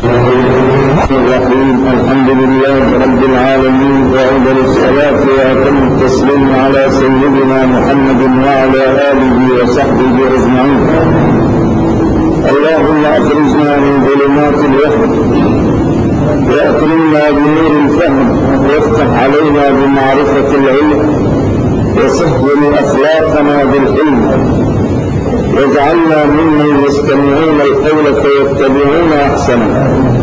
الرحيم. الحمد لله رب العالمين، وأفضل الصلاة وأتم التسليم على سيدنا محمد وعلى آله وصحبه أجمعين. اللهم أخرجنا من ظلمات الوهم وأكرمنا بنور الفهم، وافتح علينا بمعرفة العلم، وسهل أخلاقنا بالعلم، واجعلنا ممن يستمعون القول فيتبعون أحسنه.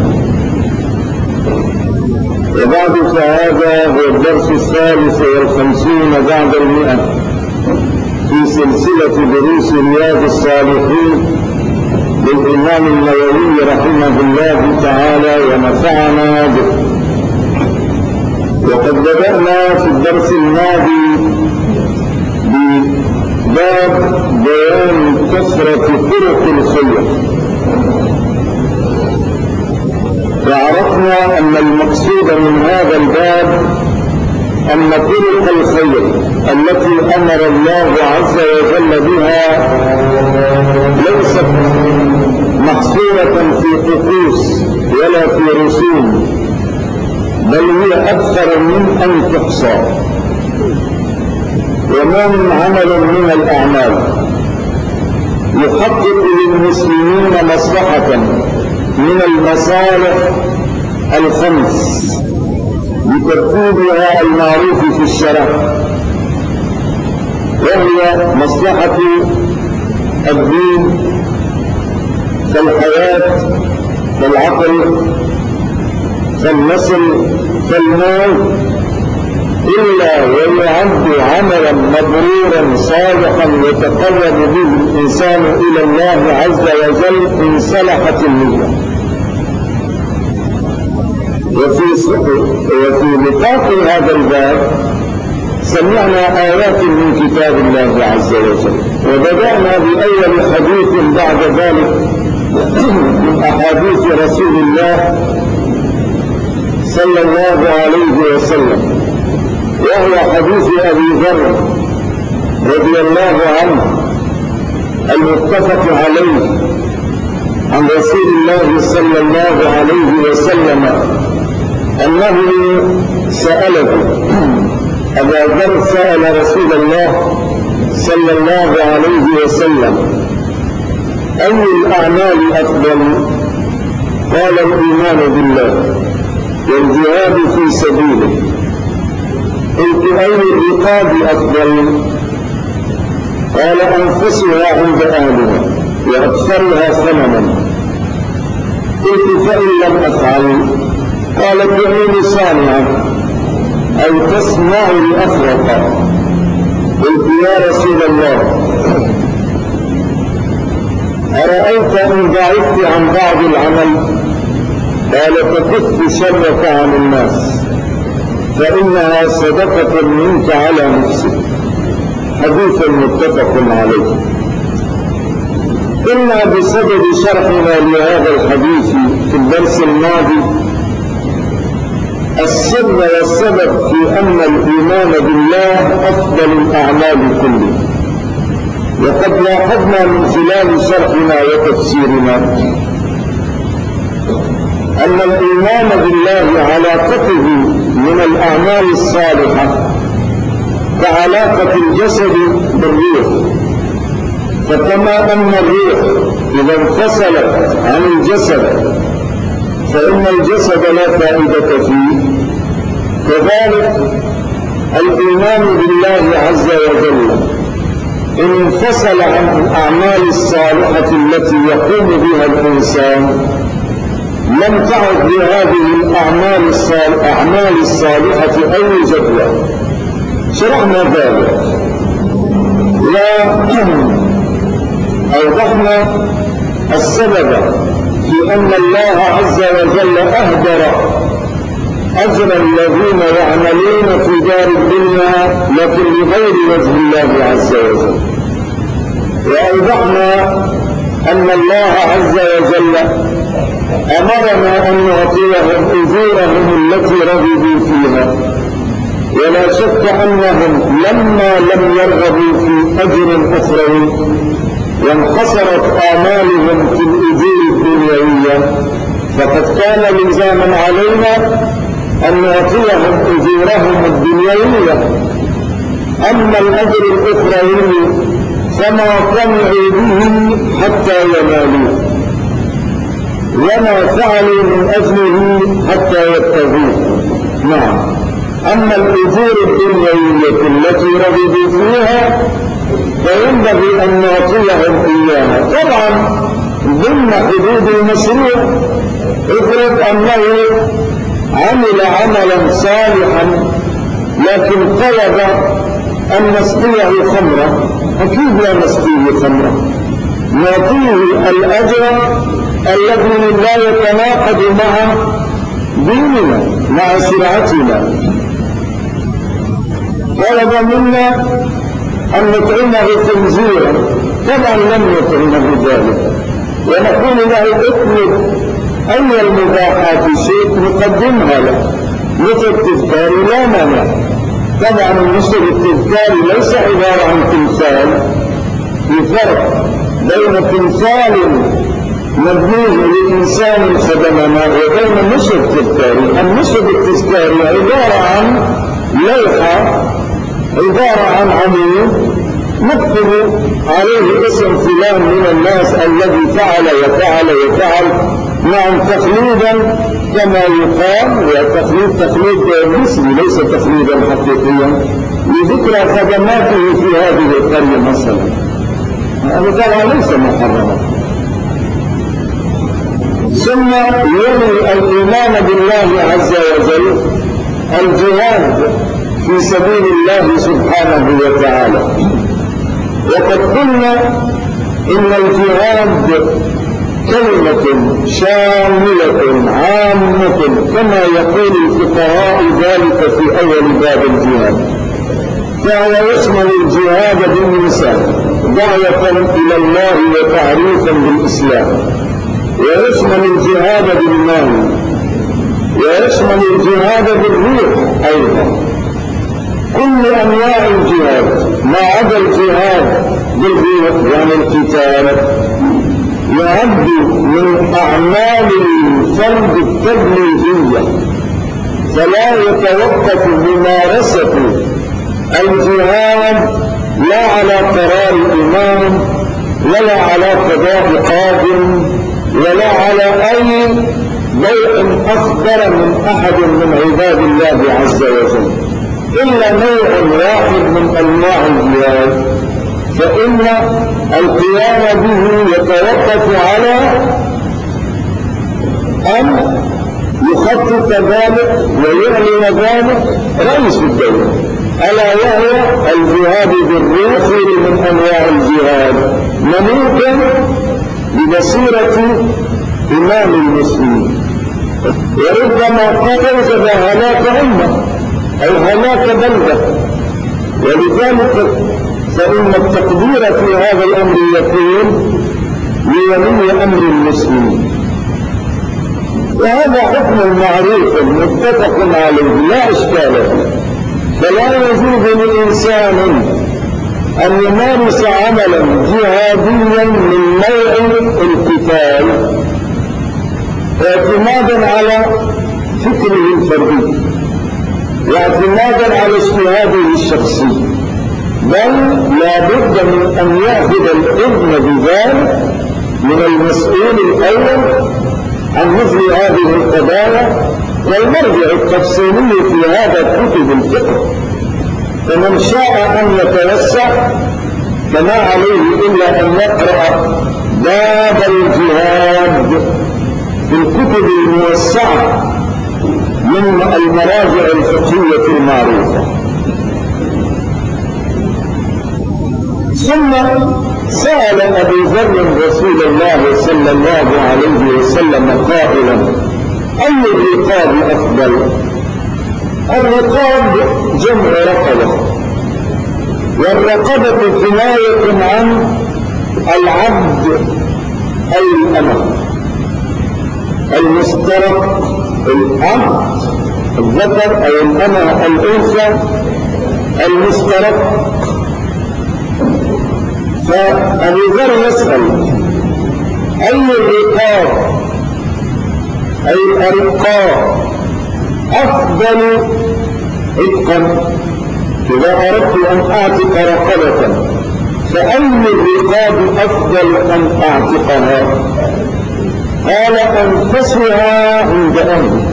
وبعد، فهذا هو الدرس 53 بعد 100 في سلسلة دروس رياض الصالحين للإمام النووي رحمه الله تعالى ونفعنا به. وقد بدأنا في الدرس الماضي بباب بيان كثرة طرق الخير، وعرفنا أن المقصود من هذا الباب أن طرق الخير التي أمر الله عز وجل بها ليست محصورة في طقوس ولا في رسوم، بل هي أكثر من أن تحصى. وما من عمل من الأعمال يحقق للمسلمين مصلحة من المصالح الخمس بترتيبها المعروف في الشرع، وهي مصلحة الدين كالحياة كالعقل كالنسل كالمال، إلا ويعد عملا مبرورا صالحا يتقرب به الإنسان إلى الله عز وجل إن صلحت النية. وفي نطاق هذا الباب سمعنا آيات من كتاب الله عز وجل، وبدأنا بأول حديث بعد ذلك من أحاديث رسول الله صلى الله عليه وسلم، وهو حديث أبي ذر رضي الله عنه المتفق عليه عن رسول الله صلى الله عليه وسلم أنه سأله. أبا ذر سأل رسول الله صلى الله عليه وسلم: أي الأعمال أفضل؟ قال: الإيمان بالله والجهاد في سبيله. قلت: أي الرقاب أفضل؟ قال: أنفسها عند أهلها وأكثرها ثمنا. قلت: فإن لم أفعل؟ قال: تعين صانعا أو تسمع لأفرق. قلت: يا رسول الله، أرأيت إن ضعفت عن بعض العمل؟ قال: فكف شرك عن الناس، فإنها صدقة منك على نفسك. حديث متفق عليه. قلنا بسبب شرحنا لهذا الحديث في الدرس الماضي السر والسبب في أن الإيمان بالله أفضل الأعمال كلها. وقد لاحظنا من خلال شرحنا وتفسيرنا أن الإيمان بالله علاقته من الأعمال الصالحة كعلاقة الجسد بالروح، فكما أن الروح إذا انفصلت عن الجسد فإن الجسد لا فائدة فيه، كذلك الإيمان بالله عز وجل إن انفصل عن الأعمال الصالحة التي يقوم بها الإنسان لم تعد لهذه الأعمال الصالحة أي جدوى. شرحنا ذلك وأوضحنا السبب في أن الله عز وجل أهدر أجر الذين يعملون في دار الدنيا لكن لغير وجه الله عز وجل، وأوضحنا أن الله عز وجل أمرنا أن نعطيهم أجورهم التي رغبوا فيها، ولا شك أنهم لما لم يرغبوا في أجر أخروي وانحصرت آمالهم في الأجور الدنيوية وقد كان لزاما علينا أن نعطيهم أجورهم الدنيوية. أما الأجر الأخروي فما طمعوا به حتى ينالوه، وما فعلوا من أجله حتى يبتغوه. نعم. أما الأجور الدنيوية التي رغبوا فيها فينبغي أن نعطيهم إياها، طبعا ضمن حدود المشروع. افرض أنه عمل عملا صالحا لكن طلب أن نسقيه خمرا، أكيد لا نسقيه خمرا، نعطيه الأجر الذي لا يتناقض مع ديننا مع شرعتنا. طلب منا أن نطعمه خنزيرا، طبعا لم نطعمه ذلك، ونقول له اطلب أي المباحات شيء نقدمها له، مثل التذكار لا مانع. طبعا مثل التذكار ليس عبارة عن تمثال، في فرق بين تمثال مبنيه لإنسان خدمنا وبين نصب تذكاري. النصب التذكاري عبارة عن لوحة، عبارة عن عمود نكتب عليه اسم فلان من الناس الذي فعل وفعل وفعل، نعم تقليدا كما يقال، وتقليد مثلي ليس تقليدا حقيقيا، لذكرى خدماته في هذه القرية مثلا. هذا طبعا ليس محرما. ثم يلي الإيمان بالله عز وجل الجهاد في سبيل الله سبحانه وتعالى. وقد قلنا إن الجهاد كلمة شاملة عامة كما يقول الفقهاء ذلك في أول باب الجهاد، فهو يشمل الجهاد باللسان دعوة إلى الله وتعريفا بالإسلام، ويشمل الجهاد بالمال، ويشمل الجهاد بالروح أيضا. كل أنواع الجهاد ما عدا الجهاد بالروح يعني القتال يعد من أعمال الفرد التبليغية، فلا يتوقف ممارسة الجهاد لا على قرار إمام ولا على قضاء قاضٍ ولا على أي بيع أخبر من أحد من عباد الله عز وجل، إلا نوع واحد من أنواع الجهاد، فإن القيام به يتوقف على أن يخطط ذلك ويعلن ذلك رئيس الدولة، ألا وهو الجهاد بالروح من أنواع الجهاد، منوطا ببصيرة إمام المسلمين. وربما قد أوجب هلاك أمة أو هلاك بلدة، ولذلك فإن التقدير في هذا الأمر يكون لولي أمر المسلمين، وهذا حكم معروف متفق عليه لا إشكال فيه. فلا يجوز لإنسان أن يمارس عملا جهاديا من نوع القتال اعتمادا على فكره الفردي واعتمادا على اجتهاده الشخصي، بل لا بد من أن يأخذ الإذن بذلك من المسؤول الأول عن مثل هذه القضايا، والمرجع التفصيلي في هذا كتب الفقه. فمن شاء أن يتوسع فما عليه إلا أن يقرأ باب الجهاد في الكتب الموسعة من المراجع الفقهية المعروفة. ثم سأل أبو ذر رسول الله صلى الله عليه وسلم قائلا: أي الرقاب أفضل؟ الرقاب جمع رقبة، والرقبة كناية عن العبد أي الأمة المسترق، العبد الذكر أو الأمة الأنثى المسترق. فأبو ذر يسأل: أي الرقاب أي الأرقاء أفضل عتقا. إذا أردت أن أعتق رقبة فأي الرقاب أفضل أن أعتقها؟ قال أنفسها عند أهلها.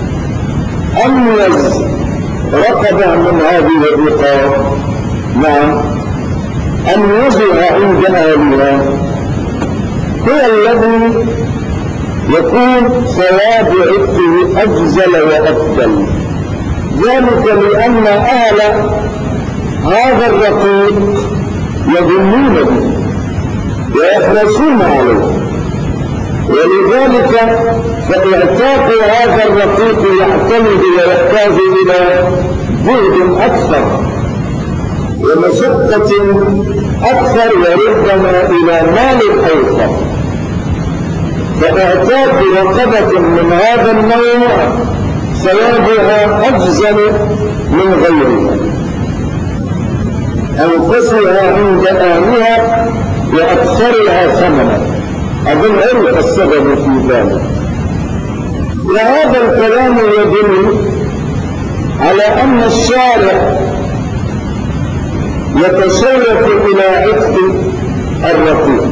أميز رقبة من هذه الرقاب، نعم، أميزها عند أهلها هو الذي يكون ثواب عتقه أجزل وأفضل، ذلك لأن أهل هذا الرقيق يظنون به ويحرصون عليه، ولذلك فاعتاق هذا الرقيق يعتمد ويحتاج إلى جهد أكثر ومشقة أكثر وربما إلى مال أوفر. فاعتاق رقبة من هذا النوع ثوابها أجزل من غيرها، أنفسها عند أهلها وأكثرها ثمنا. أظن عرف السبب في ذلك. وهذا الكلام يدل على أن الشارع يتشوف إلى عتق الرقيق،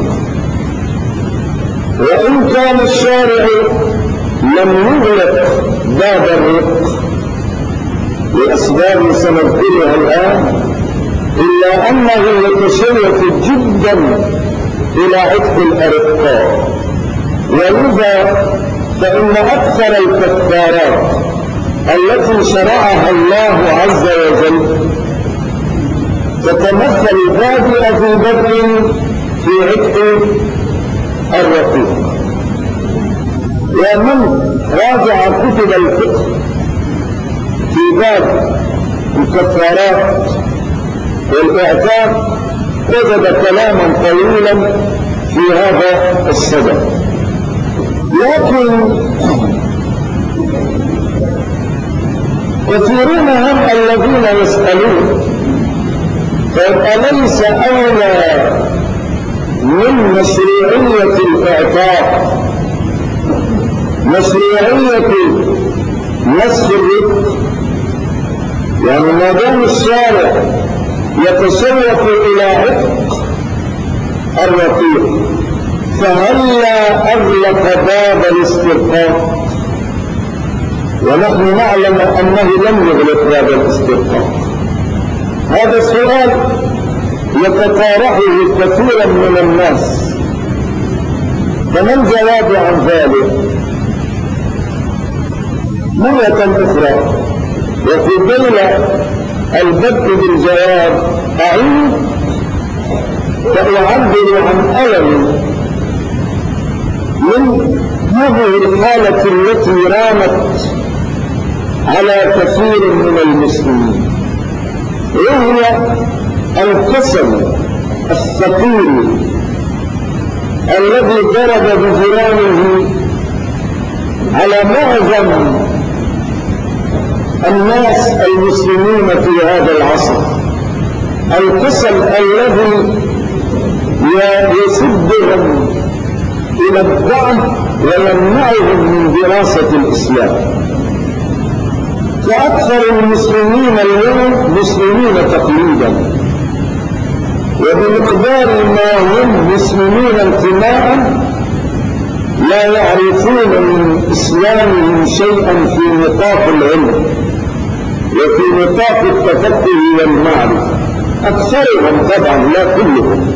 وإن كان الشارع لم يغلق باب الرق لأسباب سنذكرها الآن، إلا أنه يتشوف جدا إلى عتق الأرقاء. ولذا فإن أكثر الكفارات التي شرعها الله عز وجل تتمثل بادئة في بدء في عتق الرقيق. ومن راجع كتب الفقه في باب الكفارات والإعتاق وجد كلاما طويلا في هذا الصدد. لكن كثيرون هم الذين يسألون فأليس أولى من مشروعية الإعتاق مشروعية نسخ الرق؟ يعني ما دام الشارع يتشوف إلى عتق الرقيق فهلا أغلق باب الاسترقاق؟ ونحن نعلم أنه لم يغلق باب الاسترقاق. هذا السؤال يتطارحه كثيرا من الناس، فما الجواب عن ذلك؟ مرة أخرى وقبل البدء بالجواب أعيد فأعبر عن ألم من هذه الحالة التي رامت على كثير من المسلمين، وهي الكسل الثقيل الذي ضرب بجرانه على معظم الناس المسلمين في هذا العصر. الكسل الذي يسدهم إلى الضعف ويمنعهم من دراسة الإسلام. فأكثر المسلمين اليوم مسلمين تقليدا، وبمقدار ما هم مسلمين انتماء لا يعرفون من إسلامهم شيئا في نطاق العلم وفي نطاق التفقه والمعرفة. أكثرهم طبعا لا كلهم.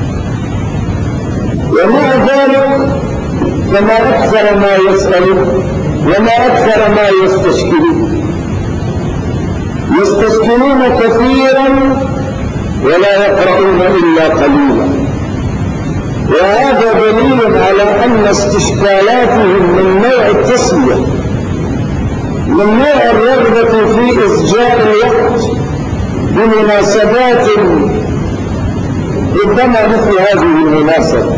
ومع ذلك فما أكثر ما يسألون وما أكثر ما يستشكلون كثيرا ولا يقرؤون إلا قليلا. وهذا دليل على أن استشكالاتهم من نوع التسلية، من نوع الرغبة في إسجاء الوقت بمناسبات ربما مثل هذه المناسبة.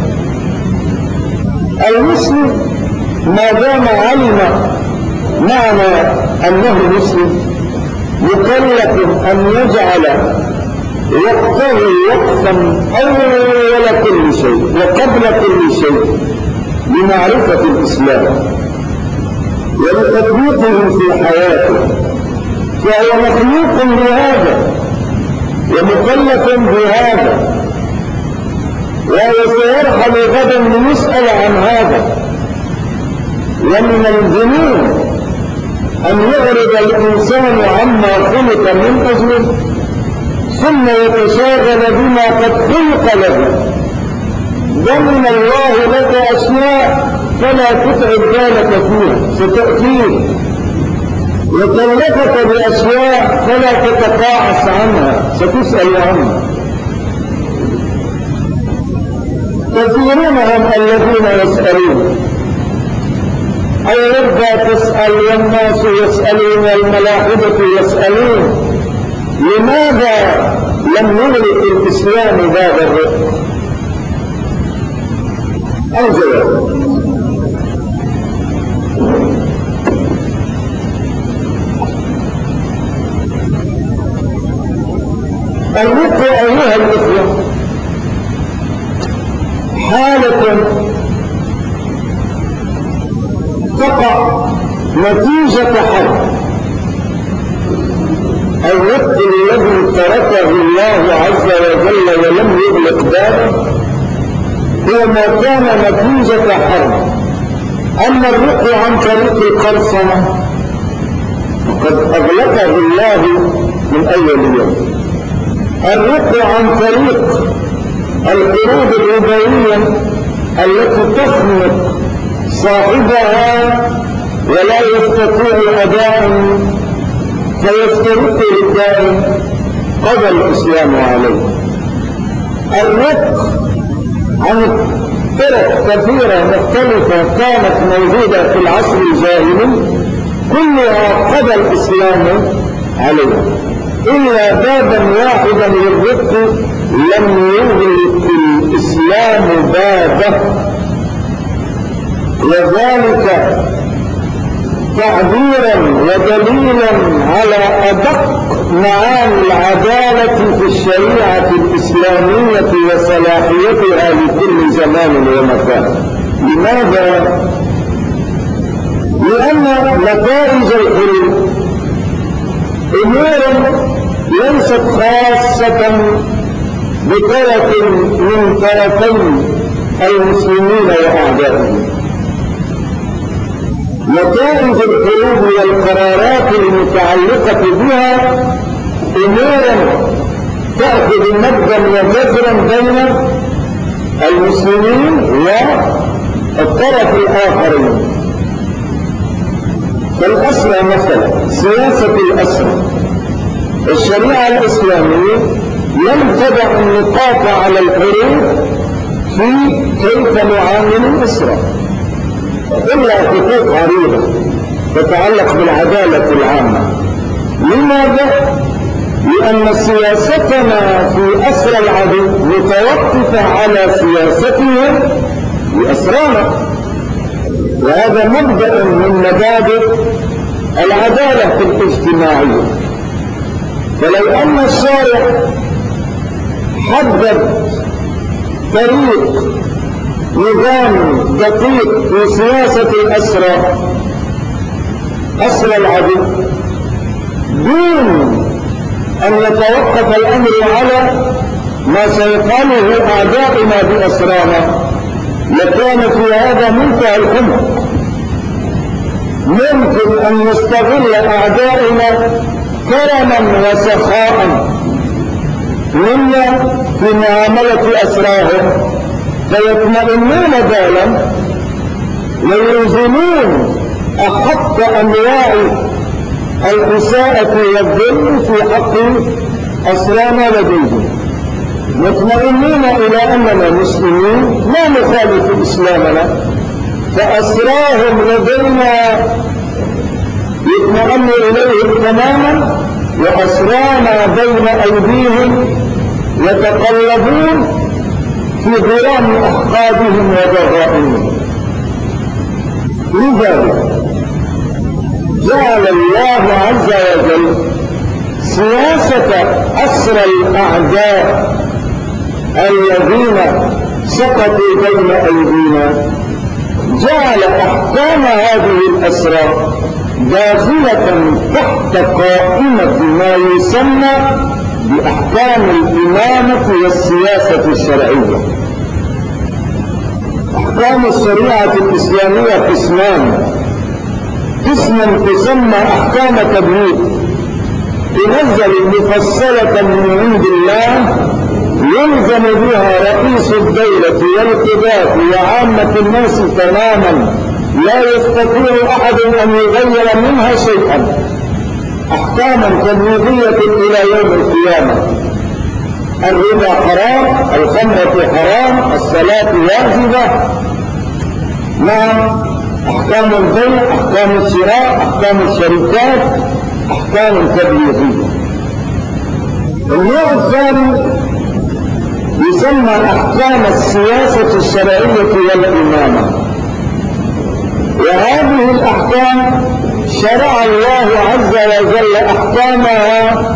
المسلم ما دام علم معنى أنه مسلم مكلف أن يجعل وقته وقتا أول كل شيء وقبل كل شيء لمعرفة الإسلام. ولتطبيقه في حياته، فهو مخلوق بهذا ومكلف بهذا، وهو سيرحل غدا ليسأل عن هذا. ومن الجنون أن يعرض الإنسان عما خلق من أجله ثم يتشاغل بما قد خلق له. ضمن الله لك أشياء فلا تتعب بالك فيها ستأتيك، وكلفك بأشياء فلا تتقاعس عنها ستسأل عنها. كثيرون هم الذين يسألون، أي يرضى تسأل والناس يسألون والملاحدة يسألون لماذا لم يغلق الإسلام باب الرق؟ الجواب: الرق أيها الإخوة حالة تقع نتيجة حرب. الرق الذي تركه الله عز وجل ولم يغلق بابه هو ما كان نتيجة حرب. أما الرق عن طريق القرصنة قد أغلقه الله من أول يوم. الرق عن طريق الحروب الربوية التي تخنق صاحبها ولا يستطيع أداء فيسترق للدائم قضى الإسلام عليه. الرق عن طرق كثيرة مختلفة كانت موجودة في العصر الجاهلي كلها قضى الإسلام عليها، إلا بابا واحدا للرق لم يغلق الإسلام بابه، وذلك تعبيرا ودليلا على أدق معاني العدالة في الشريعة الإسلامية وصلاحيتها لكل زمان ومكان. لماذا؟ لأن نتائج الحروب أمور ليست خاصة بطرف من طرفي المسلمين وأعدائهم. نتائج الحروب والقرارات المتعلقة بها أمور تأخذ مجدا وجذرا بين المسلمين والطرف الآخرين. فالأسرى مثلا سياسة الأسرى، الشريعة الإسلامية لم تضع النقاط على الحروب في كيف نعامل الأسرى، إلا خطوط عريضة تتعلق بالعدالة العامة. لماذا؟ لأن سياستنا في أسرى العدو متوقفة على سياستهم لأسرانا، وهذا مبدأ من مبادئ العدالة الاجتماعية. فلو أن الشارع حدد طريق نظام دقيق في سياسة الأسرى أسرى العدو دون أن يتوقف الأمر على ما سيفعله أعداؤنا بأسرانا، لكان في هذا منتهى الحمق. ممكن أن يستغل أعداؤنا كرما وسخاء منا في معاملة أسراهم فيطمئنون بالا وينزلون أحق أنواع الإساءة والظلم في حق أسرانا لديهم، مطمئنين إلى أننا مسلمين لا نخالف إسلامنا، فأسراهم لدينا يطمئن إليهم تماما، وأسرانا بين أيديهم يتقلبون في ظلام أحقادهم وضغائهم. لذلك جعل الله عز وجل سياسة أسرى الأعداء الذين سقطوا بين أيدينا جعل أحكام هذه الأسرى داخلة تحت قائمة ما يسمى بأحكام الإمامة والسياسة الشرعية. أحكام الشريعة الإسلامية قسمان: قسم تسمى أحكام تبليغ تنزل مفصلة من عند الله يلزم بها رئيس الدولة والقضاة وعامة الناس تماما، لا يستطيع أحد أن يغير منها شيئا. أحكاما تبليغية إلى يوم القيامة: الربا حرام، الخمرة حرام، الصلاة واجبة. نعم، أحكام البيع، أحكام الشراء، أحكام الشركات، أحكام تبليغية. النوع الثاني يسمى أحكام السياسة الشرعية والإمامة، وهذه الأحكام شرع الله عز وجل أحكامها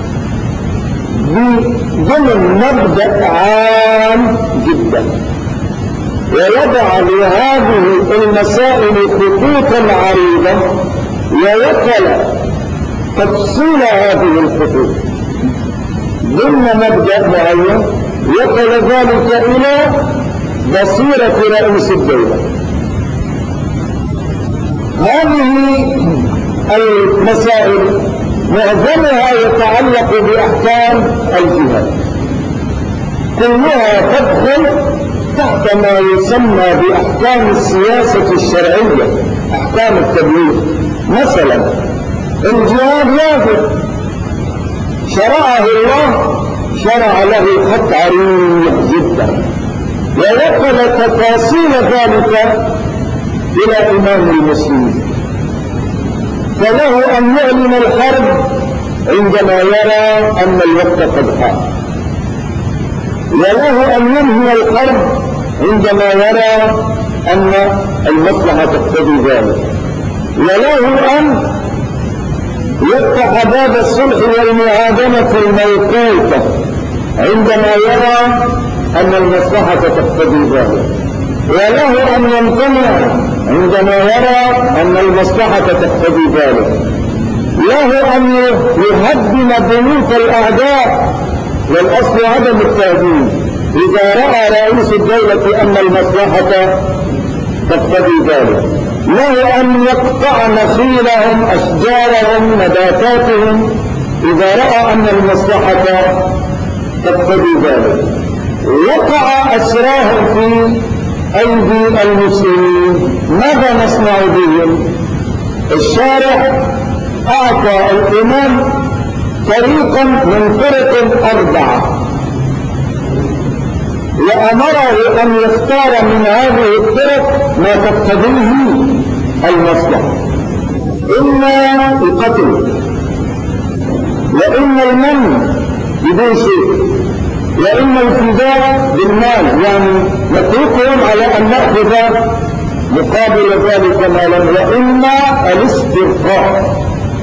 ضمن مبدأ عام جدا، ووضع لهذه المسائل خطوطا عريضة ووكل تفصيل هذه الخطوط ضمن مبدأ معين، وكل ذلك إلى بصيرة رئيس الدولة. هذه المسائل معظمها يتعلق بأحكام الجهاد، كلها تدخل تحت ما يسمى بأحكام السياسة الشرعية، أحكام التبليغ. مثلا الجهاد واجب شرعه الله، شرع له خط عريض جدا، ووكل تفاصيل ذلك إلى إمام المسلمين، فله أن يعلن الحرب عندما يرى أن الوقت قد حان، وله أن ينهي الحرب عندما يرى أن المصلحة تقتضي ذلك، وله أن يفتح باب الصلح والمعادنة الموقوتة عندما يرى أن المصلحة تقتضي ذلك، وله أن يمتنع عندما يرى أن المصلحة تقتضي ذلك، له أن يهدم بنوك الأعداء، والأصل عدم التهديد إذا رأى رئيس الدولة أن المصلحة تقتضي ذلك، له أن يقطع نخيلهم، أشجارهم، نباتاتهم إذا رأى أن المصلحة تقتضي ذلك. وقع أسراهم في أيدي المسلمين، ماذا نصنع بهم؟ الشارع أعطى الإمام طريقا من طرق 4 وأمره أن يختار من هذه الطرق ما تقتضيه المصلحة، إما القتل، وإما المن بدون شيء، وإما الفداء بالمال، يعني نتركهم على أن نأخذ مقابل ذلك مالا، وإما الاسترقاء.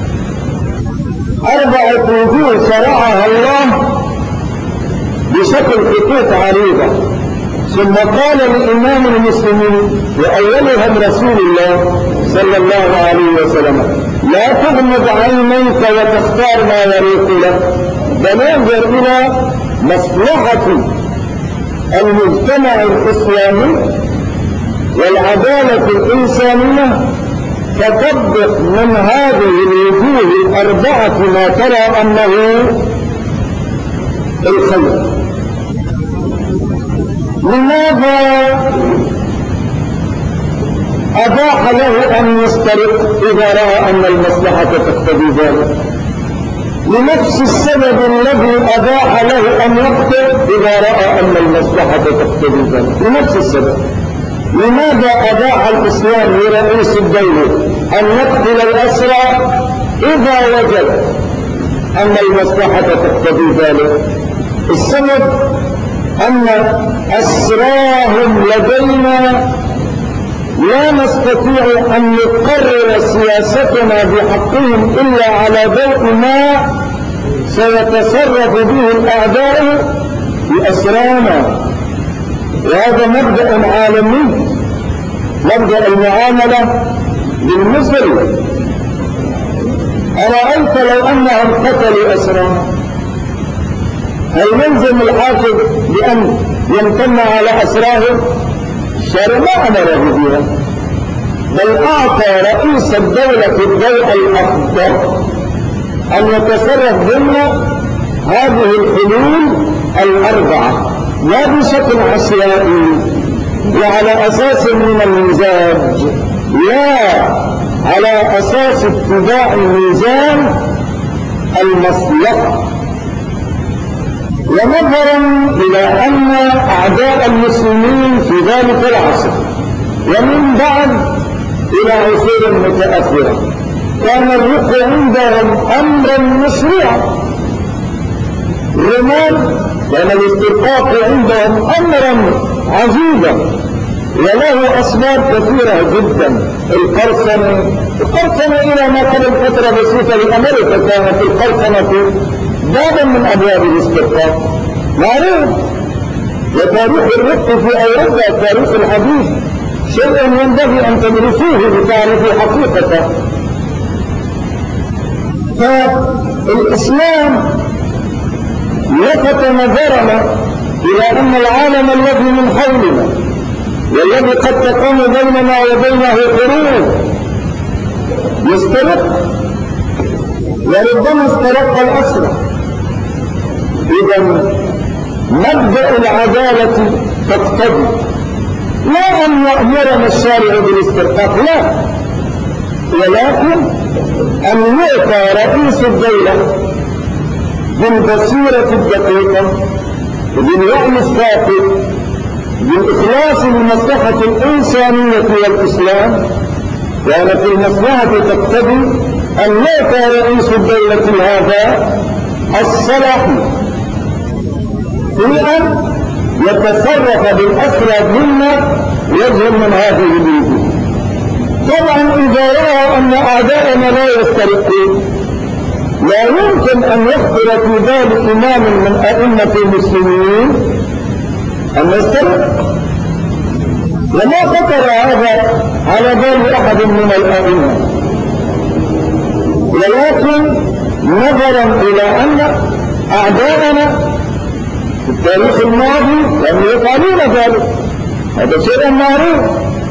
4 وجوه شرعها الله بشكل خطوط عريضة، ثم قال لإمام المسلمين وأولهم رسول الله صلى الله عليه وسلم: لا تغمض عينيك وتختار ما يريق لك، بل انظر إلى مصلحة المجتمع الإسلامي والعدالة الإنسانية، فتطبق من هذه الوجوه 4 ما ترى أنه الخير. لماذا أباح له أن يسترق إذا رأى أن المصلحة تقتضي ذلك؟ لنفس السبب الذي أباح له أن يقتل إذا رأى أن المصلحة تقتضي ذلك، لنفس السبب. لماذا أباح الإسلام لرئيس الدولة أن يقتل الأسرى إذا وجد أن المصلحة تقتضي ذلك؟ السبب أن أسراهم لدينا لا نستطيع أن نقرر سياستنا بحقهم إلا على ضوء ما سيتصرف به الأعداء بأسرانا، وهذا مبدأ عالمي مبدأ المعاملة بالمثل. أرأيت لو أنهم قتلوا أسرى، هل يلزم الحاكم بأن يمتن على أسراه؟ الشارع ما أمره بها، بل أعطى رئيس الدولة الضوء الأخضر أن يتصرف ضمن هذه الحلول الأربعة، لا بشكل عشوائي وعلى أساس من المزاج، لا على أساس اتباع ميزان المصلحة. ونظرا إلى أن أعداء المسلمين في ذلك العصر ومن بعد إلى عصور متأخرة كان الرق عندهم أمرا مشروعا، الرماد كان الاسترقاق عندهم أمرا عجيبا وله أسباب كثيرة جدا. القرصنة إلى ما قبل فترة بسيطة لأمريكا كانت القرصنة بابا من أبواب الاسترقاق معروف. وتاريخ الرق في أوروبا تاريخ الحديث شيء ينبغي أن تدرسوه لتعرفوا حقيقته. فالإسلام لفت نظرنا إلى أن العالم الذي من حولنا والذي قد تقوم بيننا وبينه حروب يسترق، وربما استرق الأسرى. إذا مبدأ العدالة تقتضي لا أن يأمرنا الشارع بالاسترقاق، لا، ولكن أن يعطى رئيس الدولة بالبصيرة الدقيقة وبالوعي الثاقب بالإخلاص لمصلحة الإنسانية والإسلام، كانت المصلحة تقتضي أن يعطى رئيس الدولة هذا الصلاحية في أن يتصرف بالأسرى مما وجه من هذه الوجوه. طبعا إذا رأى أن أعداءنا لا يسترقون لا يمكن أن يخطر في بال إمام من أئمة المسلمين أن يسترق، وما خطر هذا على بال أحد من الأئمة. ولكن نظرا إلى أن أعداءنا في التاريخ الماضي لم يفعلون ذلك، هذا شيء معروف،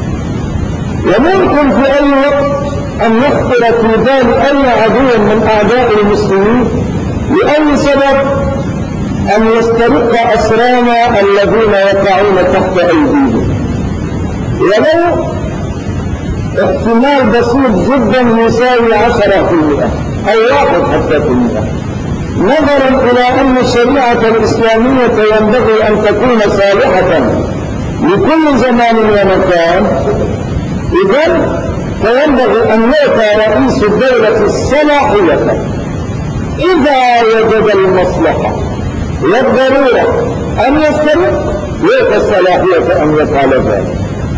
وممكن في أي وقت أن يخطر في بال أي عدو من أعداء المسلمين لأي سبب أن يسترق أسرانا الذين يقعون تحت أيديهم، ولو احتمال بسيط جدا يساوي 10% أو 1% نظرا إلى أن الشريعة الإسلامية ينبغي أن تكون صالحة لكل زمان ومكان. إذن فينبغي أن يعطى رئيس الدولة الصلاحية إذا وجد المصلحة والضرورة أن يسترق، يعطى الصلاحية أن يفعل ذلك.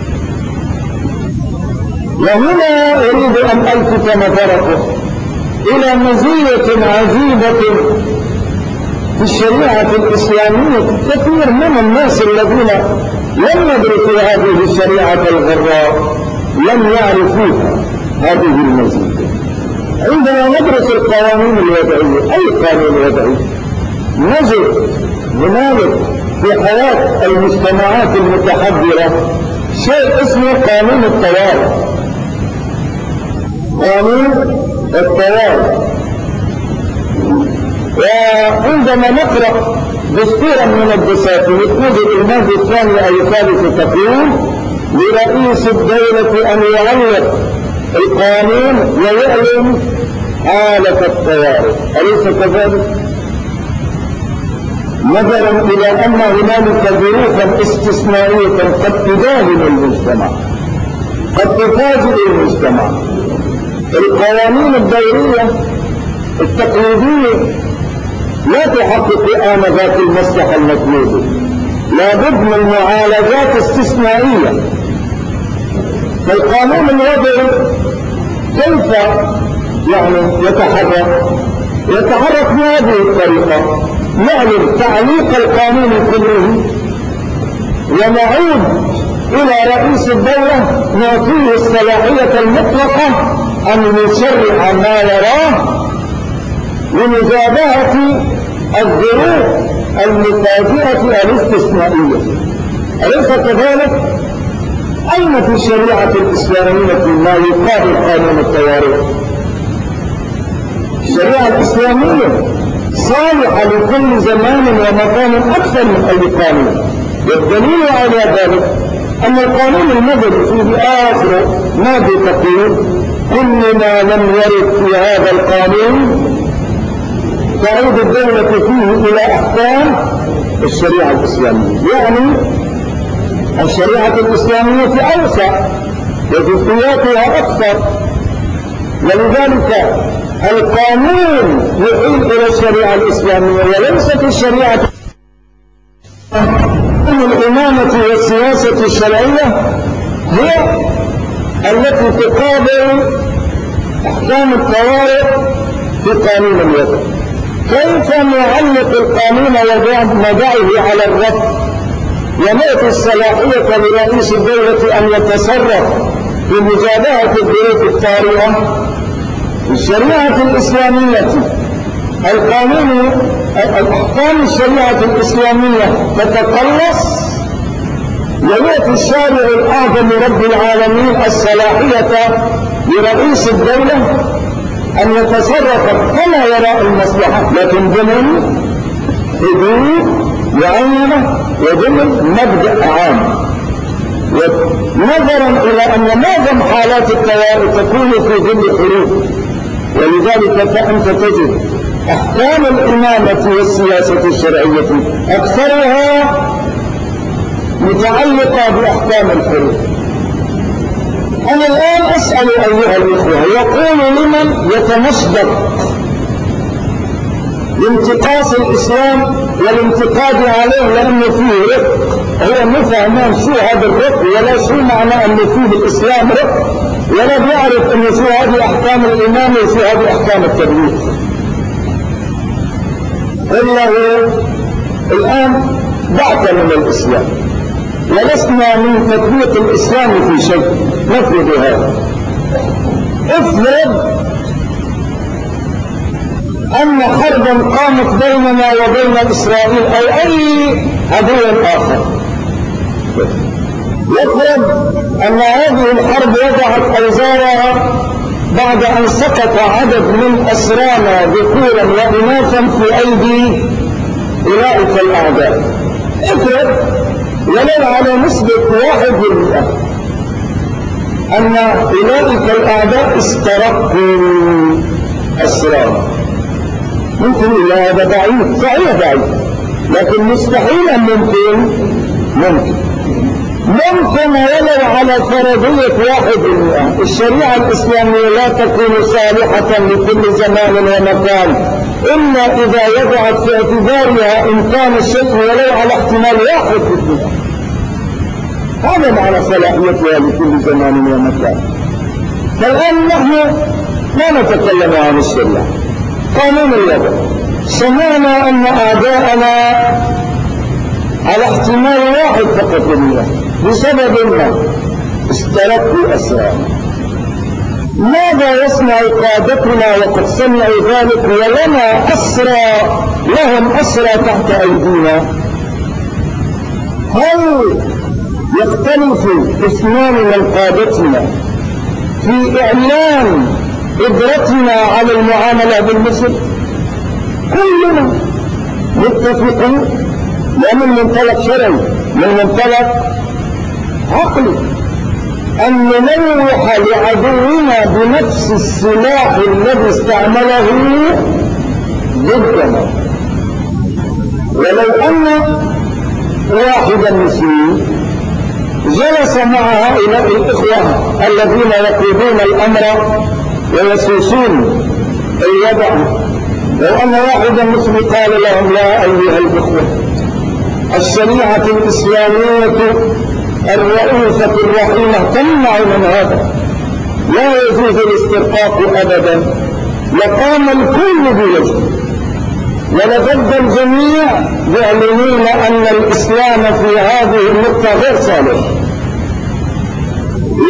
وهنا أريد أن ألفت نظركم إلى مزية عجيبة في الشريعة الإسلامية. كثير من الناس الذين لم يدركوا هذه الشريعة الغراء لم يعرفوها هذه المزية. عندما ندرس القوانين الوضعية، أي قانون وضعي، نجد هنالك في حياة المجتمعات المتحضرة شيء اسمه قانون الطوارئ. قانون الطوارئ، وعندما نقرأ دستورا من الدساتير نجد المادة الثانية أو الثالثة تقول لرئيس الدولة أن يعلق القانون ويعلن حالة الطوارئ، أليس كذلك؟ نظرا إلى أن هنالك ظروفا استثنائية قد تداهم المجتمع، قد تفاجئ المجتمع. القوانين الدولية التقليدية لا تحقق آنذاك المصلحة المطلوبة، لابد من معالجات استثنائية. فالقانون الوضعي كيف يتحرك بهذه الطريقة، نعلم تعليق القانون كله ونعود إلى رئيس الدولة نعطيه الصلاحية المطلقة أن يشرع ما يراه لمجابهة الظروف المفاجئة الاستثنائية. أليس كذلك؟ أين في الشريعة الإسلامية ما يقابل قانون الطوارئ؟ الشريعة الإسلامية صالحة لكل زمان ومكان أكثر من أي قانون، والدليل على ذلك أن القانون المدني فيه آخر ماذا تقول؟ كل ما لم يرد في هذا القانون تعود الدولة فيه إلى أحكام الشريعة الإسلامية، يعني الشريعة الإسلامية أوسع وجزئياتها أكثر، ولذلك القانون يعود إلى الشريعة الإسلامية وليست الشريعة. الإمامة والسياسة الشرعية هي التي تقابل أحكام الطوارئ في قانون الوضع. كيف نعلق القانون ونضعه على الرف ونعطي الصلاحية لرئيس الدولة أن يتصرف في مجابهة الظروف الطارئة؟ الشريعة الإسلامية القانون الأحكام الشريعة الإسلامية تتقلص ويأتي الشارع الأعظم رب العالمين الصلاحية لرئيس الدولة أن يتصرف كما يرى المصلحة، لكن ضمن حدود معينة وضمن مبدأ عام، نظرا إلى أن معظم حالات الطوارئ تكون في ظل حروب. ولذلك فأنت تجد أحكام الإمامة والسياسة الشرعية أكثرها متعلقة بأحكام الحروب. أنا الآن أسأل أيها الإخوة، يقول لمن يتمسك لانتقاص الإسلام والانتقاد عليه لأنه فيه رق، هو مفهمان شو هذا الرق ولا شو معنى أنه فيه الإسلام رق، ولا بيعرف أنه شو هذه أحكام الإمام وشو هذه أحكام التبليغ. إنه الآن ضعف من الإسلام ولسنا من تطبيق الإسلام في شيء. نفرض هذا، افرض أن حربا قامت بيننا وبين إسرائيل أو أي عدو آخر، يفرض أن هذه الحرب وضعت أوزارها بعد أن سقط عدد من أسرانا ذكورا وإناثا في أيدي أولئك الأعداء. افرض ولو على نسبة 1% أن أولئك الأعداء استرقوا أسرانا. ممكن إلا هذا بعيد، صحيح بعيد، لكن مستحيلا ممكن ولو على فرضية 1%. الشريعة الإسلامية لا تكون صالحة لكل زمان ومكان إلا إذا وضعت في اعتبارها إمكان الشيء ولو على احتمال 1%. هذا معنى صلاحيتها لكل زمان ومكان. فالآن نحن لا نتكلم عن الشريعة، قانون الوضع. سمعنا أن أعداءنا على احتمال 1 فقط بسبب ما استرقوا أسرانا. ماذا يصنع قادتنا وقد سمعوا ذلك ولنا أسرى، لهم أسرى تحت أيدينا؟ هل يختلف اثنان من قادتنا في إعلان قدرتنا على المعاملة بالمثل؟ كلنا متفقون، لا من منطلق شرعي، من منطلق عقلي، أن نلوح لعدونا بنفس السلاح الذي استعمله ضدنا. ولو أن واحدا مسلم جلس مع هؤلاء الإخوة الذين يقودون الأمر ويسوسون الوضع، لو أن واحدا مسلم قال لهم: لا أيها الإخوة، الشريعة الإسلامية الرؤوفة الرحيمة تمنع من هذا، لا يجوز الاسترقاق أبدا، لقام الكل بوجهه ولبد الجميع يعلنون أن الإسلام في هذه النقطة غير صالح،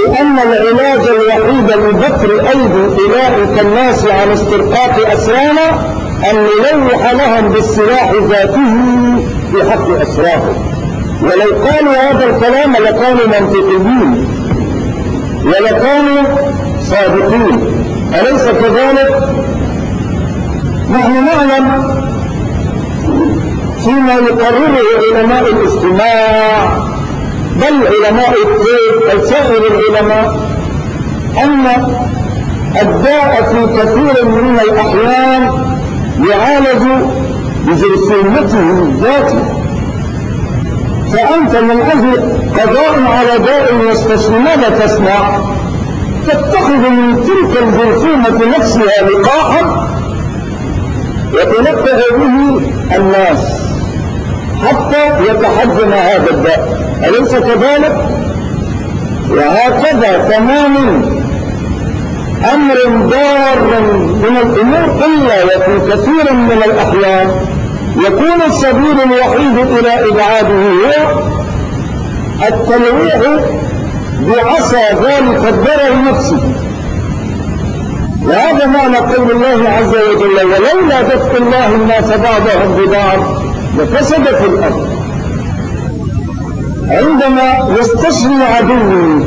بأن العلاج الوحيد لبتر أيدي أولئك الناس عن استرقاق أسرانا أن نلوح لهم بالسلاح ذاته في حق أسراهم. ولو قالوا هذا الكلام لكانوا منطقيين ولكانوا صادقين، أليس كذلك؟ نحن نعلم فيما يقرره علماء الاجتماع بل علماء الطب بل سائر العلماء أن الداء في كثير من الأحيان يعالج بجرثومته الذاتي. فأنت من أجل قضاء على داء يستشفي ماذا تصنع؟ تتخذ من تلك الجرثومة نفسها لقاحا وتلقح به الناس حتى يتحجم هذا الداء، أليس كذلك؟ وهكذا تماما أمر دار من الأمور، إلا وفي كثير من الأحيان يكون السبيل الوحيد إلى إبعاده هو التلويح بعصا ذلك الضرر نفسه. وهذا معنى قول الله عز وجل: ولولا دفع الله الناس بعضهم ببعض لفسدت الأرض. عندما يستشري عدوي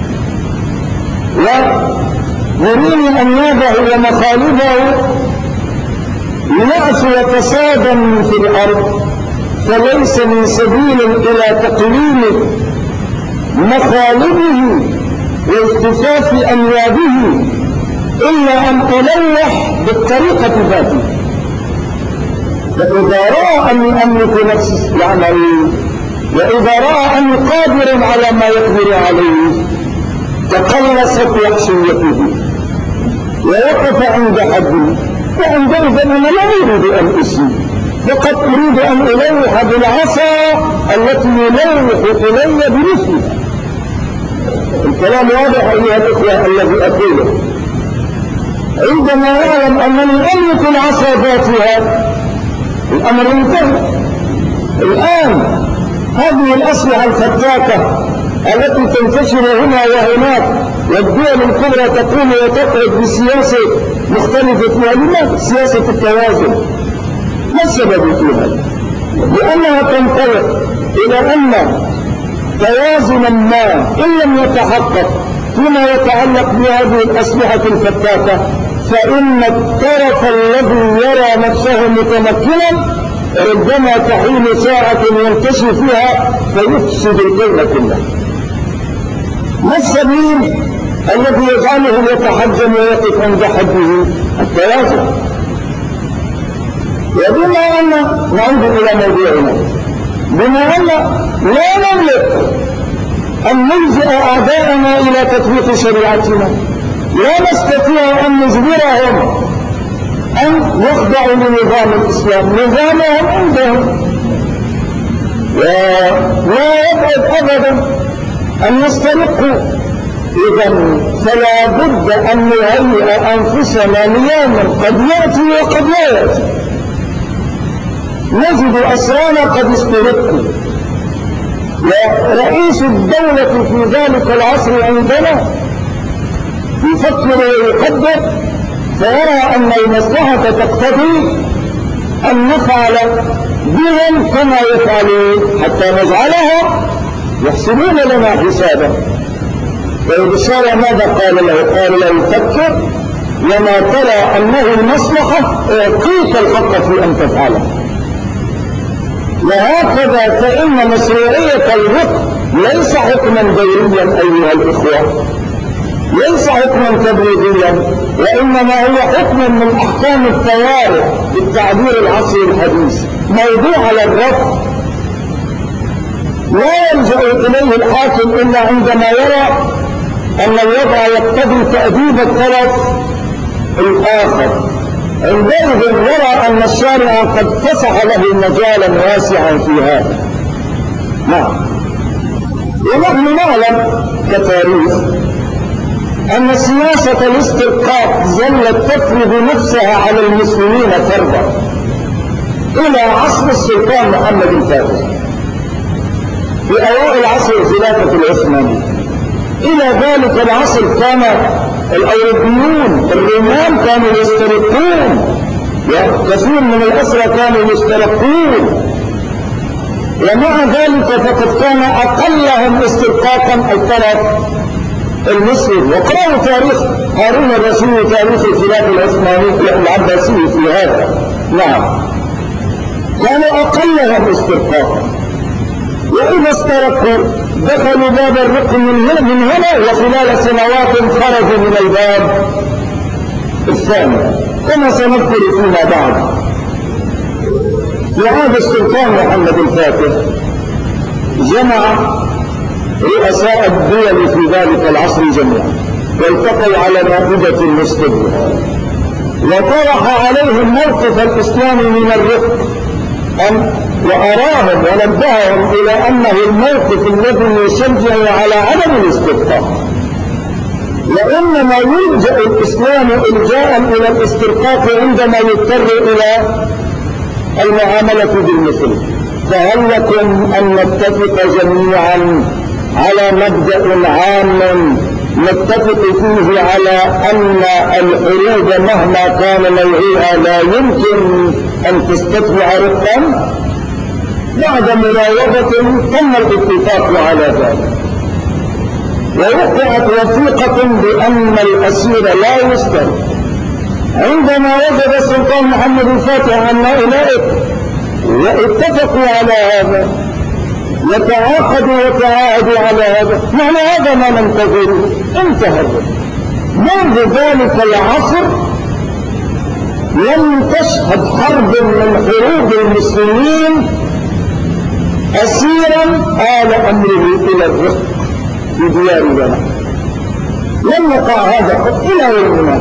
ويريني أنيابه ومخالبه ليأس وتصادم في الأرض، فليس من سبيل إلى تقليل مخالبه واختفاف أنيابه إلا أن ألوح بالطريقة ذاته. فإذا رأى أني أملك نفسي يعمل، وإذا رأى أني قادر على ما يقدر عليه، تقلصت وحشيته ووقف عند حده. وعندئذ أنا لا أريد أن أسيء، فقد أريد أن ألوح بالعصا التي يلوح إلي بمثلها. الكلام واضح أيها الإخوة الذي أقوله. عندما يعلم أنني أملك العصا ذاتها الأمر انتهى. الآن هذه الأسلحة الفتاكة التي تنتشر هنا وهناك والدول الكبرى تقوم وتقعد بسياسة مختلفة فيها، لماذا؟ سياسة التوازن. ما السبب في هذا؟ لأنها تنطلق إلى أن توازنا ما إن لم يتحقق فيما يتعلق بهذه الأسلحة الفتاكة، فإن الطرف الذي يرى نفسه متمكنا ربما تحين ساعة ينتشر فيها فيفسد الكون كله. ما السبيل الذي يجعله يتحجم ويقف عند حده؟ التوازن. وبما أن نعود إلى موضوعنا، بما أن لا نملك أن نلجئ أعداءنا إلى تطبيق شريعتنا، لا نستطيع أن نجبرهم أن يخضعوا لنظام الإسلام، نظامهم عندهم، ولا يبعد أبدا أن يسترقوا. إذن فلا بد أن نهيئ أنفسنا ليوم قد يأتي وقد لا يأتي، نجد أسرانا قد استرقوا، ورئيس الدولة في ذلك العصر عندنا يفكر ويقدر فيرى أن المصلحة تقتضي أن نفعل بهم كما يفعلون حتى نجعلهم يحسبون لنا حسابا. فالرسالة ماذا قال له؟ قال له: فكر وما ترى أنه المصلحة أعطيك الحق في أن تفعله. وهكذا فإن مشروعية الرق ليس حكما دوريا أيها الإخوة، ليس حكما تبليغيا، وإنما هو حكم من أحكام الطوارئ بالتعبير العصري الحديث، موضوع على الرفض لا يلجأ إليه الحاكم إلا عندما يرى أن الوضع يقتضي تأديب الطرف الآخر. عندئذ يرى أن الشارع قد فسح له مجالا واسعا في هذا. نعم. ونحن نعلم كتاريخ أن سياسة الاسترقاق ظلت تفرض نفسها على المسلمين فرضا إلى عصر السلطان محمد الفاتح في أوائل عصر الخلافة العثمانية. إلى ذلك العصر كان الأوروبيون الرومان كانوا يسترقون، وكثير من الأسرى كانوا يسترقون، ومع ذلك فقد كان أقلهم استرقاقا الطرف المسلم. وقرأوا تاريخ هارون الرشيد وتاريخ الخلافة العثمانية العباسية في هذا. نعم، كانوا أقلهم استرقاقا، وإذا استرقوا دخلوا باب الرق من هنا وخلال سنوات خرجوا من الباب الثاني، كما سنذكر فيما بعد. وهذا السلطان محمد الفاتح جمع رؤساء الدول في ذلك العصر جميعا، والتقوا على مائدة المسلمين، وطرح عليهم موقف الإسلام من الرق، وأراهم ونبههم إلى أنه الموقف الذي يشجع على عدم الاسترقاق، وإنما يلجأ الإسلام إلجاء إلى الاسترقاق عندما يضطر إلى المعاملة بالمثل. فهل لكم أن نتفق جميعا على مبدأ عام نتفق فيه على أن الحروب مهما كان نوعها لا يمكن أن تستتبع رقا؟ بعد مراوغة تم الاتفاق على ذلك، ووقعت وثيقة بأن الأسير لا يسترق. عندما وجد السلطان محمد الفاتح أن أولئك واتفقوا على هذا يتعاقدوا وتعاهدوا على هذا، معنى هذا ما ننتظره انتهى. منذ ذلك العصر لم تشهد حرب من حروب المسلمين أسيرا آل أمره إلى الرق في ديارنا، لم يقع هذا إلى يومنا.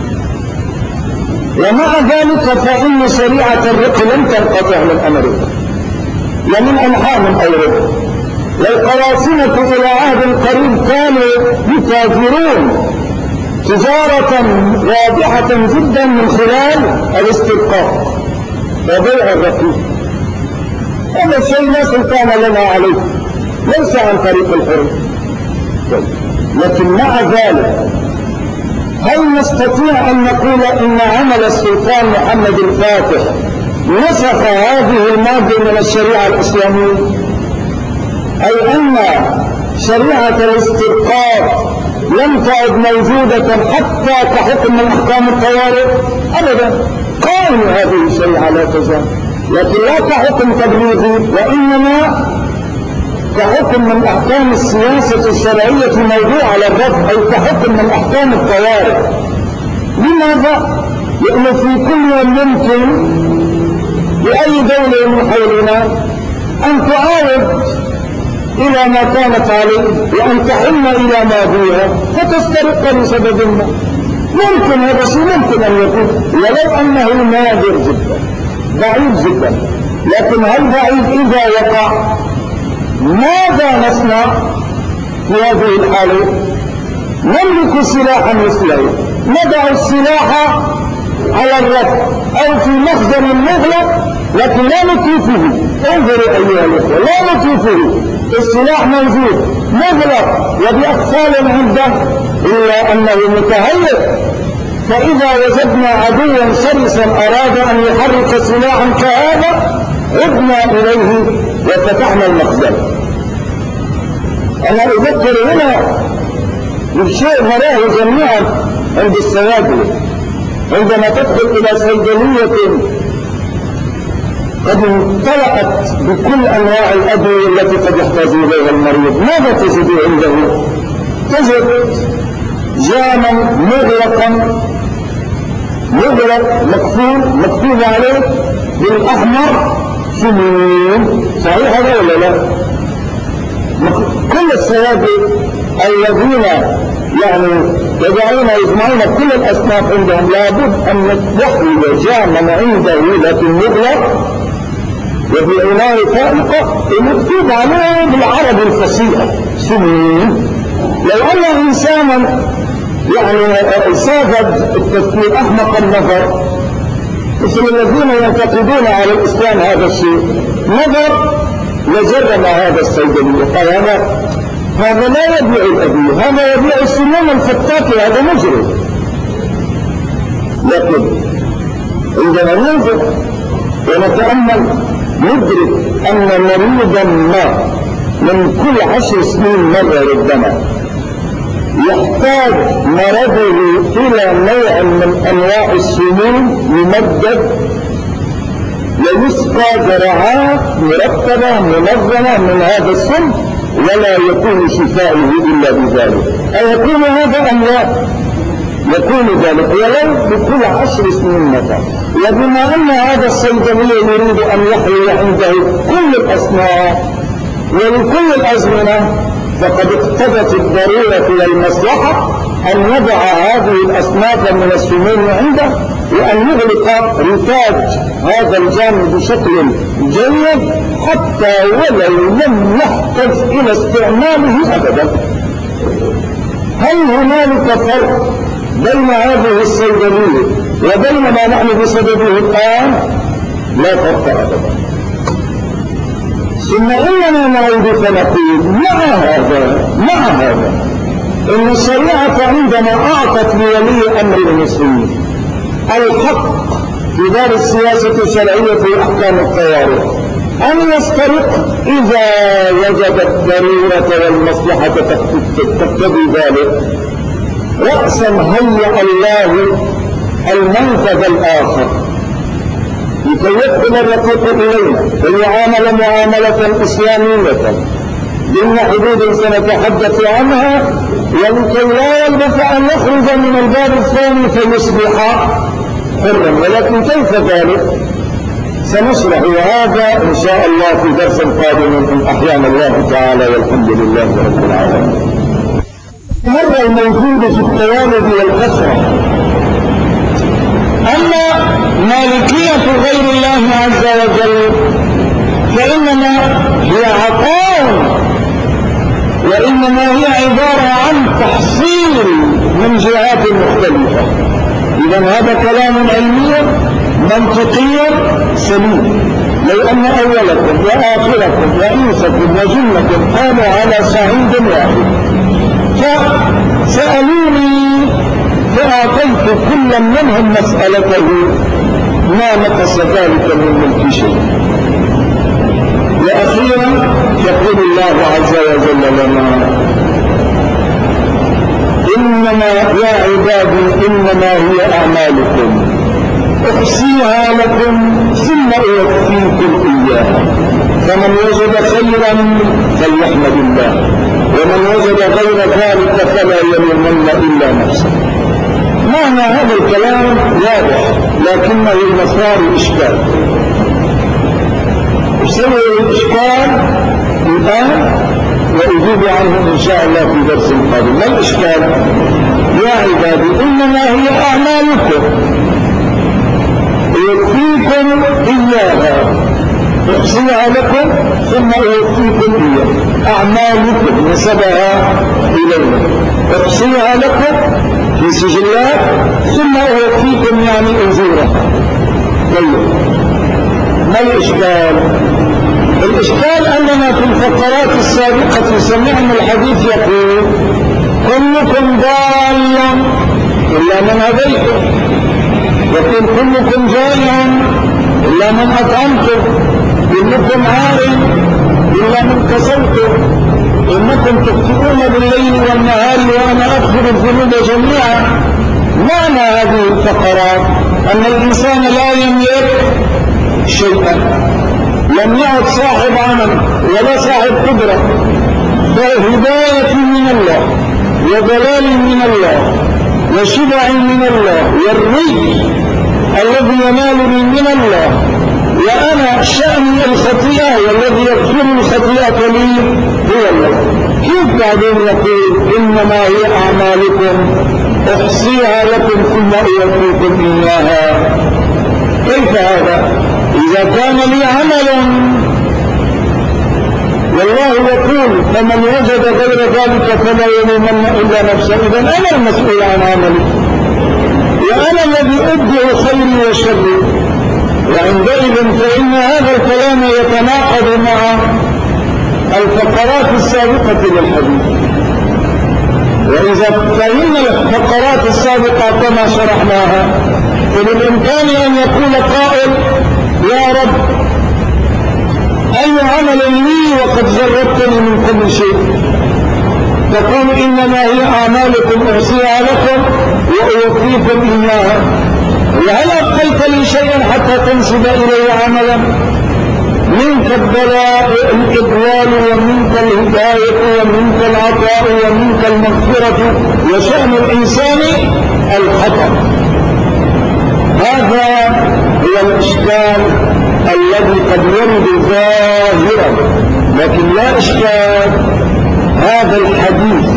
ومع ذلك فإن شريعة الرق لم تنقطع من أمريكا ومن أنحاء من أوروبا، والقراصنة إلى عهد قريب كانوا يتاجرون تجارة واضحة جدا من خلال الاسترقاق وبيع الرقيق. هذا الشيء لا سلطان لنا عليه، ليس عن طريق الحروب. لكن مع ذلك هل نستطيع أن نقول إن عمل السلطان محمد الفاتح نسخ هذه المادة من الشريعة الإسلامية، أي أن شريعة الاسترقاق لم تعد موجودة حتى كحكم من أحكام الطوارئ؟ أبدا، قائم هذه الشريعة لا تزال، لكن لا كحكم تبليغي، وإنما كحكم من أحكام السياسة الشرعية موضوع على الرفع، أي كحكم من أحكام الطوارئ. لماذا؟ لأنه في كل يوم يمكن لأي دولة من حولنا أن تعاود إلى ما كانت عليه وأن تحن إلى ماضيها فتسترق لسبب ما. ممكن هذا الشيء ممكن أن يكون، ولو أنه نادر جدا بعيد جدا. لكن هل بعيد إذا وقع ماذا نصنع في هذه الحالة؟ نملك سلاحا مثله، ندع السلاح على الرف أو في مخزن مغلق، لكن لا نطيفه. انظروا أيها الأخوة، لا نطيفه، السلاح موجود مغلق وبأقفال عنده، إلا أنه متهيئ. فإذا وجدنا عدوا شرسا أراد أن يحرك سلاحا كهذا عدنا إليه وفتحنا المخزن. أنا أذكر هنا بشيء نراه جميعا عند السيادة، عندما تدخل إلى صيدلية قد امتلأت بكل أنواع الأدوية التي قد يحتاج إليها المريض، ماذا تجد عنده؟ تجد جاما مغلقا مغلق مقفول مكتوب عليه بالأحمر سمين، صحيح هذا ولا لا؟ كل السيادة الذين يدعون يجمعون كل الأصناف عندهم لابد أن يحوي جاما عنده لكن مغلق وبعناية فائقة مكتوب عليه بالعربي الفصيح سمين. لو أن إنسانا ساذج التفكير أحمق النظر مثل الذين ينتقدون على الإسلام هذا الشيء، نظر لجرم هذا الصيدلي قال هذا لا يبيع الأبي، هذا يبيع السموم الفتاكة، هذا مجرم. لكن عندما ننظر ونتأمل ندرك أن مريضا ما من كل 10 سنين مرة ربما يحتاج مرضه إلى نوع من أنواع السموم يمدد ويسقى جرعات مرتبة منظمة من هذا السم، ولا يكون شفاؤه إلا بذلك. أيكون هذا أم لا؟ يكون ذلك ولو بكل 10 سنين مرة. وبما أن هذا الصيدلي يريد أن يحوي عنده كل الأصناف ولكل الأزمنة، فقد اقتضت الضرورة والمصلحة أن يضع هذه الأصناف من السموم عنده وأن يغلق رتاج هذا الجانب بشكل جيد حتى ولو لم يحتج إلى استعماله أبدا. هل هنالك فرق بين هذه الصيدلية وبين ما نحن بصدده الآن؟ لا فرق أبدا. ثم إننا نعود فنقول مع هذا إن الشريعة عندما أعطت لولي أمر المسلمين الحق في دار السياسة الشرعية وأحكام الطوارئ أن يسترق إذا وجد الضرورة والمصلحة تقتضي ذلك، رأسا هيأ الله المنفذ الآخر لكي يدخل الرقيق إلينا ويعامل معاملة إسلامية ضمن حدود سنتحدث عنها، ولكي لا يلبث أن يخرج من الباب الثاني فيصبح حرا. ولكن كيف ذلك؟ سنشرح هذا إن شاء الله في درس قادم إن أحيانا الله تعالى، والحمد لله رب العالمين. هذا الموجود في التوالد والكثرة. أما مالكية غير الله عز وجل فإنما هي عطاء، وإنما هي عبارة عن تحصيل من جهات مختلفة. إذن هذا كلام علمي منطقي سليم. لو أن أولكم وآخركم وإنسكم وجنكم قاموا على صعيد واحد فسألوني فأعطيت كل منهم مسألته ما نقص ذلك من ملك شيء. وأخيرا يقول الله عز وجل لنا: إنما يا عبادي إنما هي أعمالكم أحصيها لكم ثم أوفيكم إياها، فمن وجد خيرا فليحمد الله، ومن وجد غير ذلك فلا يلومن إلا نفسه. معنى هذا الكلام واضح، لكنه المسار إشكال. يسوي الإشكال الآن وأجيب عنه إن شاء الله في درس قادم. ما الإشكال؟ يا عبادي إنما هي أعمالكم أوفيكم إياها، أحصيها لكم ثم أوفيكم إياها. أعمالكم نسبها إلينا، أحصيها لكم في سجلات ثم أوفيكم يعني أجورها. طيب ما الإشكال؟ الإشكال أننا في الفقرات السابقة سمعنا الحديث يقول: كلكم ضال إلا من هديته، يقول كلكم جائع إلا من أطعمته، كلكم عار إلا من كسوته، إنكم تخطئون بالليل والنهار وأنا أغفر الذنوب جميعا. معنى هذه الفقرات أن الإنسان لا يملك شيئا، لم يعد صاحب عمل ولا صاحب قدرة، فهداية من الله وضلال من الله وشبع من الله والرزق الذي ينالني من الله، وأنا شأني الخطيئة والذي يغفر الخطيئة لي هو الله. كيف بعدين يقول إنما هي أعمالكم أحصيها لكم ثم أوفيكم إياها؟ كيف هذا؟ إذا كان لي عمل والله يقول فمن وجد غير ذلك فلا يلومن إلا نفسه، إذن أنا المسؤول عن عملي وأنا الذي أبدع خيري وشري، وعندئذ فإن هذا الكلام يتناقض مع الفقرات السابقة للحديث. وإذا فهمنا الفقرات السابقة كما شرحناها فبالإمكان أن يقول قائل يا رب أي عمل لي وقد جربتني من كل شيء؟ تقول إنما هي أعمالكم أحصيها لكم وأوفيكم إياها، وهل أبقيت لي شيئا حتى تنسب إلي عملا؟ منك الضلال الإضلال ومنك الهداية ومنك العطاء ومنك المغفرة، وشأن الإنسان الخطأ. هذا هو الإشكال الذي قد يرد ظاهرا، لكن لا إشكال. هذا الحديث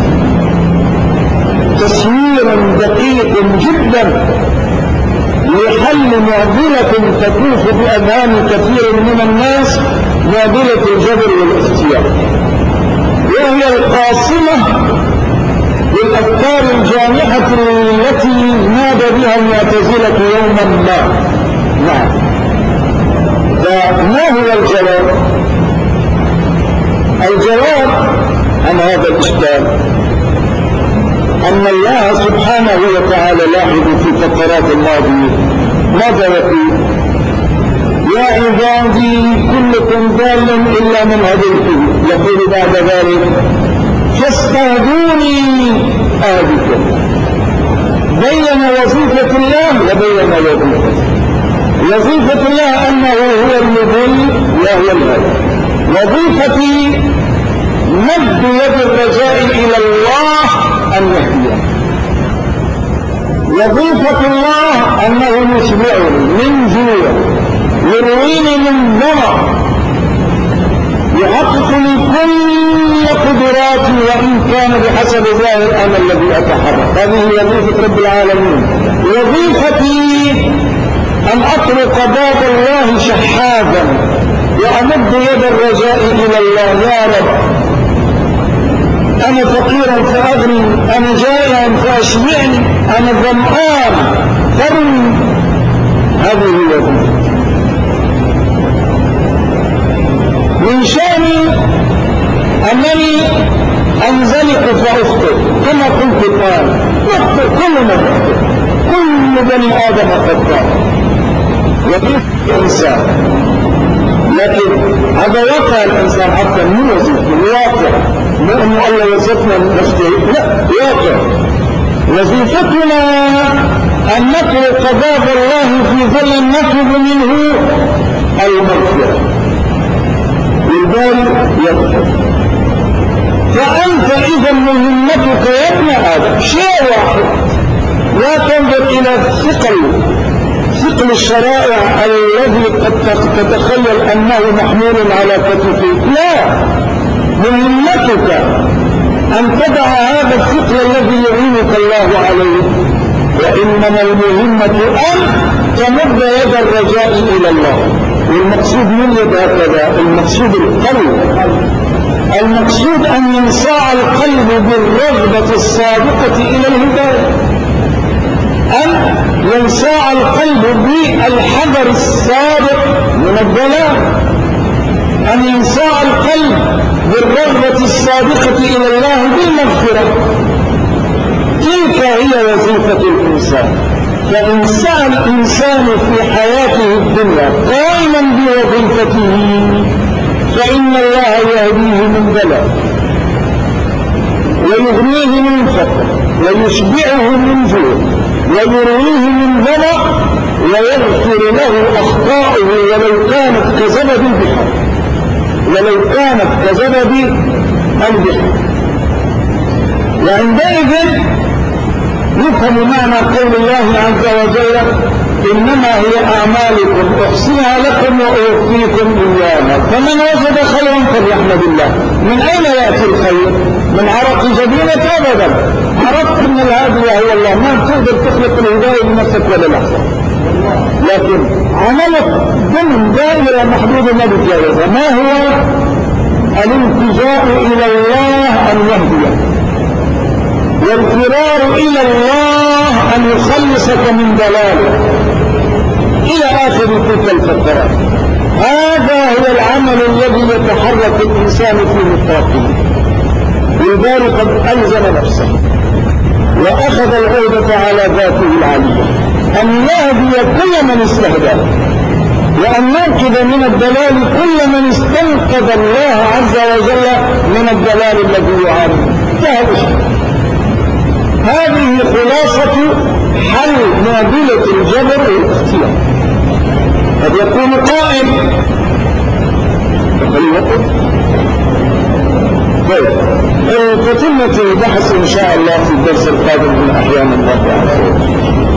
تصوير دقيق جدا لحل معضلة تطوف بأذهان كثير من الناس، معضلة الجبر والاختيار، وهي القاصمة للأفكار الجامحة التي نادى بها المعتزلة يوما ما. نعم. فما هو الجواب؟ الجواب عن هذا الإشكال أن الله سبحانه وتعالى لاحظ في الفقرات الماضية ماذا يقول؟ يا عبادي كلكم ضال إلا من هديته، يقول بعد ذلك فاستهدوني أهدكم. بين وظيفة الله وبين وظيفته. وظيفة الله أنه هو المضل وهو الهدى، وظيفتي مد يد الرجاء إلى الله أن يهديه. وظيفة الله أنه يشبعني من جوع، يرويني من ظمأ، يحقق لي كل قدراتي وإن كان بحسب ظاهر أنا الذي أتحرك. هذه هي وظيفة رب العالمين. وظيفتي أن أطرق باب الله شحاذا وأمد يد الرجاء إلى الله. يا رب أنا فقيرا فأغني، أنا جائعا فأشبعني، أنا ظمآن فارني. هذه هي وظيفتي. من شأني أنني أنزلق فأخطئ كما قلت الآن، نخطئ كلنا نخطئ، كل بني آدم خطاء وكيف الإنسان، لكن هذا واقع الإنسان حتى من وظيفته الواقع، مو أنه الله وصفنا نخطئ، لا، واقع. وظيفتنا أن نطرق باب الله في ظل نطلب منه المغفرة، والبال يغفر. فأنت إذا مهمتك يا ابن آدم شيء واحد، لا تنظر إلى ثقل الشرائع الذي قد تتخيل أنه محمول على كتفك، لا، مهمتك أن تدع هذا الثقل الذي يعينك الله عليه، وإنما المهمة أن تمد يد الرجاء إلى الله. والمقصود من يد هكذا، المقصود القلب، المقصود أن ينصاع القلب بالرغبة الصادقة إلى الهداية، أن ينصاع القلب بالحذر الصادق من الضلال، أن ينصاع القلب بالرغبة الصادقة إلى الله بالمغفرة. تلك هي وظيفة الإنسان. فإن سعى الإنسان في حياته الدنيا قائما بوظيفته فإن الله يهديه من ضلال ويغنيه من فقر ويشبعه من جوع ويرويه من ظمأ ويغفر له أخطاؤه ولو كانت كزبد البحر، ولو كانت كزبد البحر. وعندئذ يفهم معنى قول الله عز وجل إنما هي أعمالكم أحصيها لكم وأوفيكم إياها. فمن وجد خيرا فليحمد الله. من أين يأتي الخير؟ من عرق جبينك؟ أبدا. عرفت أن الهادي هو الله، ما تقدر تخلق الهداية لنفسك ولا لحظة، لكن عملك ضمن دائرة محدودة ما بتجاوزها. ما هو؟ الالتجاء إلى الله أن يهديك، والفرار إلى الله أن يخلصك من ضلاله، إلى آخر تلك الفقرات. هذا هو العمل الذي يتحرك الإنسان في نطاقه. والباري قد ألزم نفسه وأخذ العودة على ذاته العالية أن يهدي كل من استهداه، وأن ينقذ من الضلال كل من استنقذ الله عز وجل من الضلال الذي يعاني. هذه خلاصة حل معضلة الجبر والاختيار. قد يكون قائم فتمة البحث إن شاء الله في الدرس القادم من أحيان الله عز وجل.